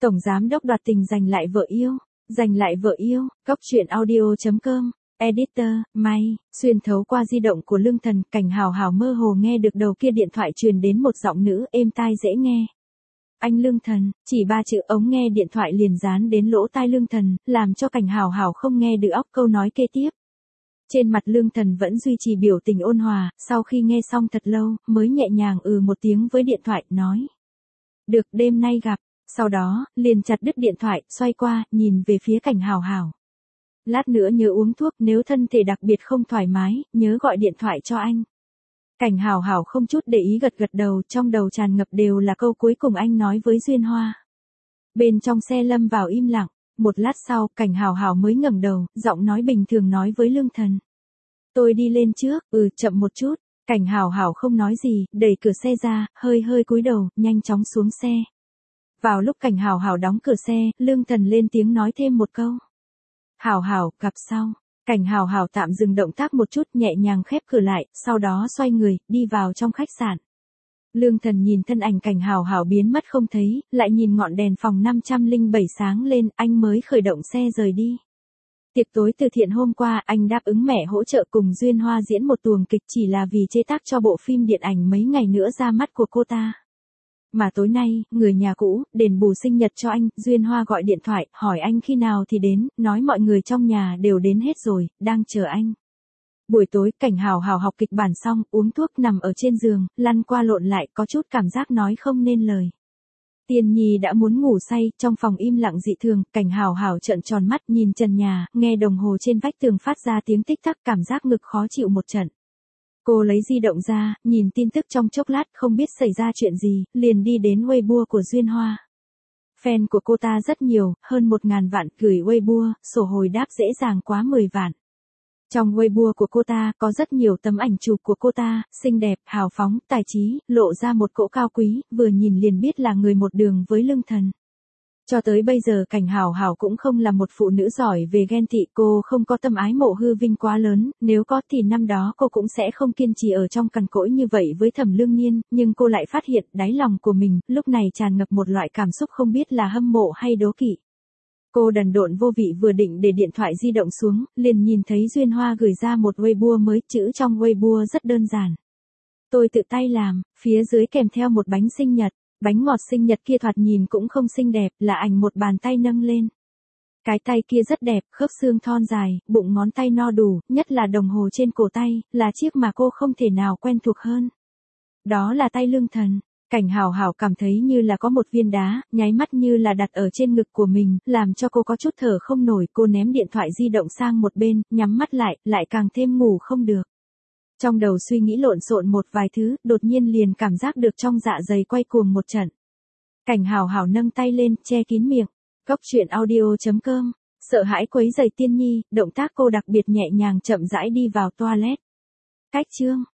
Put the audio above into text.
Tổng giám đốc đoạt tình giành lại vợ yêu. Giành lại vợ yêu, Cóc truyện audio.com, editor, May, xuyên thấu qua di động của Lương Thần, Cảnh Hào Hào mơ hồ nghe được đầu kia điện thoại truyền đến một giọng nữ êm tai dễ nghe. Anh Lương Thần, chỉ 3 chữ ống nghe điện thoại liền dán đến lỗ tai Lương Thần, làm cho Cảnh Hào Hào không nghe được óc câu nói kế tiếp. Trên mặt Lương Thần vẫn duy trì biểu tình ôn hòa, sau khi nghe xong thật lâu, mới nhẹ nhàng một tiếng với điện thoại, nói. Được, đêm nay gặp. Sau đó, liền chặt đứt điện thoại, xoay qua, nhìn về phía Cảnh Hào Hào. Lát nữa nhớ uống thuốc, nếu thân thể đặc biệt không thoải mái, nhớ gọi điện thoại cho anh. Cảnh Hào Hào không chút để ý gật gật đầu, trong đầu tràn ngập đều là câu cuối cùng anh nói với Duyên Hoa. Bên trong xe lâm vào im lặng, một lát sau, Cảnh Hào Hào mới ngẩng đầu, giọng nói bình thường nói với Lương Thần. Tôi đi lên trước, chậm một chút. Cảnh Hào Hào không nói gì, đẩy cửa xe ra, hơi cúi đầu, nhanh chóng xuống xe. Vào lúc Cảnh Hào Hào đóng cửa xe, Lương Thần lên tiếng nói thêm một câu. Hào Hào, gặp sau. Cảnh Hào Hào tạm dừng động tác một chút, nhẹ nhàng khép cửa lại, sau đó xoay người, đi vào trong khách sạn. Lương Thần nhìn thân ảnh Cảnh Hào Hào biến mất không thấy, lại nhìn ngọn đèn phòng 507 sáng lên, anh mới khởi động xe rời đi. Tiệc tối từ thiện hôm qua, anh đáp ứng mẹ hỗ trợ cùng Duyên Hoa diễn một tuồng kịch chỉ là vì chế tác cho bộ phim điện ảnh mấy ngày nữa ra mắt của cô ta. Mà tối nay, người nhà cũ, đền bù sinh nhật cho anh, Duyên Hoa gọi điện thoại, hỏi anh khi nào thì đến, nói mọi người trong nhà đều đến hết rồi, đang chờ anh. Buổi tối, Cảnh Hào Hào học kịch bản xong, uống thuốc nằm ở trên giường, lăn qua lộn lại, có chút cảm giác nói không nên lời. Tiên Nhi đã muốn ngủ say, trong phòng im lặng dị thường, Cảnh Hào Hào trợn tròn mắt nhìn trần nhà, nghe đồng hồ trên vách tường phát ra tiếng tích tắc, cảm giác ngực khó chịu một trận. Cô lấy di động ra, nhìn tin tức trong chốc lát, không biết xảy ra chuyện gì, liền đi đến Weibo của Duyên Hoa. Fan của cô ta rất nhiều, hơn 1.000 vạn, gửi Weibo, sổ hồi đáp dễ dàng quá 10 vạn. Trong Weibo của cô ta, có rất nhiều tấm ảnh chụp của cô ta, xinh đẹp, hào phóng, tài trí, lộ ra một cỗ cao quý, vừa nhìn liền biết là người một đường với Lương Thần. Cho tới bây giờ Cảnh Hào Hào cũng không là một phụ nữ giỏi về ghen tị, cô không có tâm ái mộ hư vinh quá lớn, nếu có thì năm đó cô cũng sẽ không kiên trì ở trong cằn cỗi như vậy với Thẩm Lương Nhiên, nhưng cô lại phát hiện đáy lòng của mình, lúc này tràn ngập một loại cảm xúc không biết là hâm mộ hay đố kỵ. Cô đần độn vô vị vừa định để điện thoại di động xuống, liền nhìn thấy Duyên Hoa gửi ra một Weibo mới, chữ trong Weibo rất đơn giản. Tôi tự tay làm, phía dưới kèm theo một bánh sinh nhật. Bánh ngọt sinh nhật kia thoạt nhìn cũng không xinh đẹp, là ảnh một bàn tay nâng lên. Cái tay kia rất đẹp, khớp xương thon dài, bụng ngón tay no đủ, nhất là đồng hồ trên cổ tay, là chiếc mà cô không thể nào quen thuộc hơn. Đó là tay Lương Thần. Cảnh Hào Hào cảm thấy như là có một viên đá, nháy mắt như là đặt ở trên ngực của mình, làm cho cô có chút thở không nổi, cô ném điện thoại di động sang một bên, nhắm mắt lại càng thêm ngủ không được. Trong đầu suy nghĩ lộn xộn một vài thứ, đột nhiên liền cảm giác được trong dạ dày quay cuồng một trận. Cảnh Hào Hào nâng tay lên, che kín miệng. Cóc truyện audio.com, sợ hãi quấy rầy Tiên Nhi, động tác cô đặc biệt nhẹ nhàng chậm rãi đi vào toilet. Cách chương.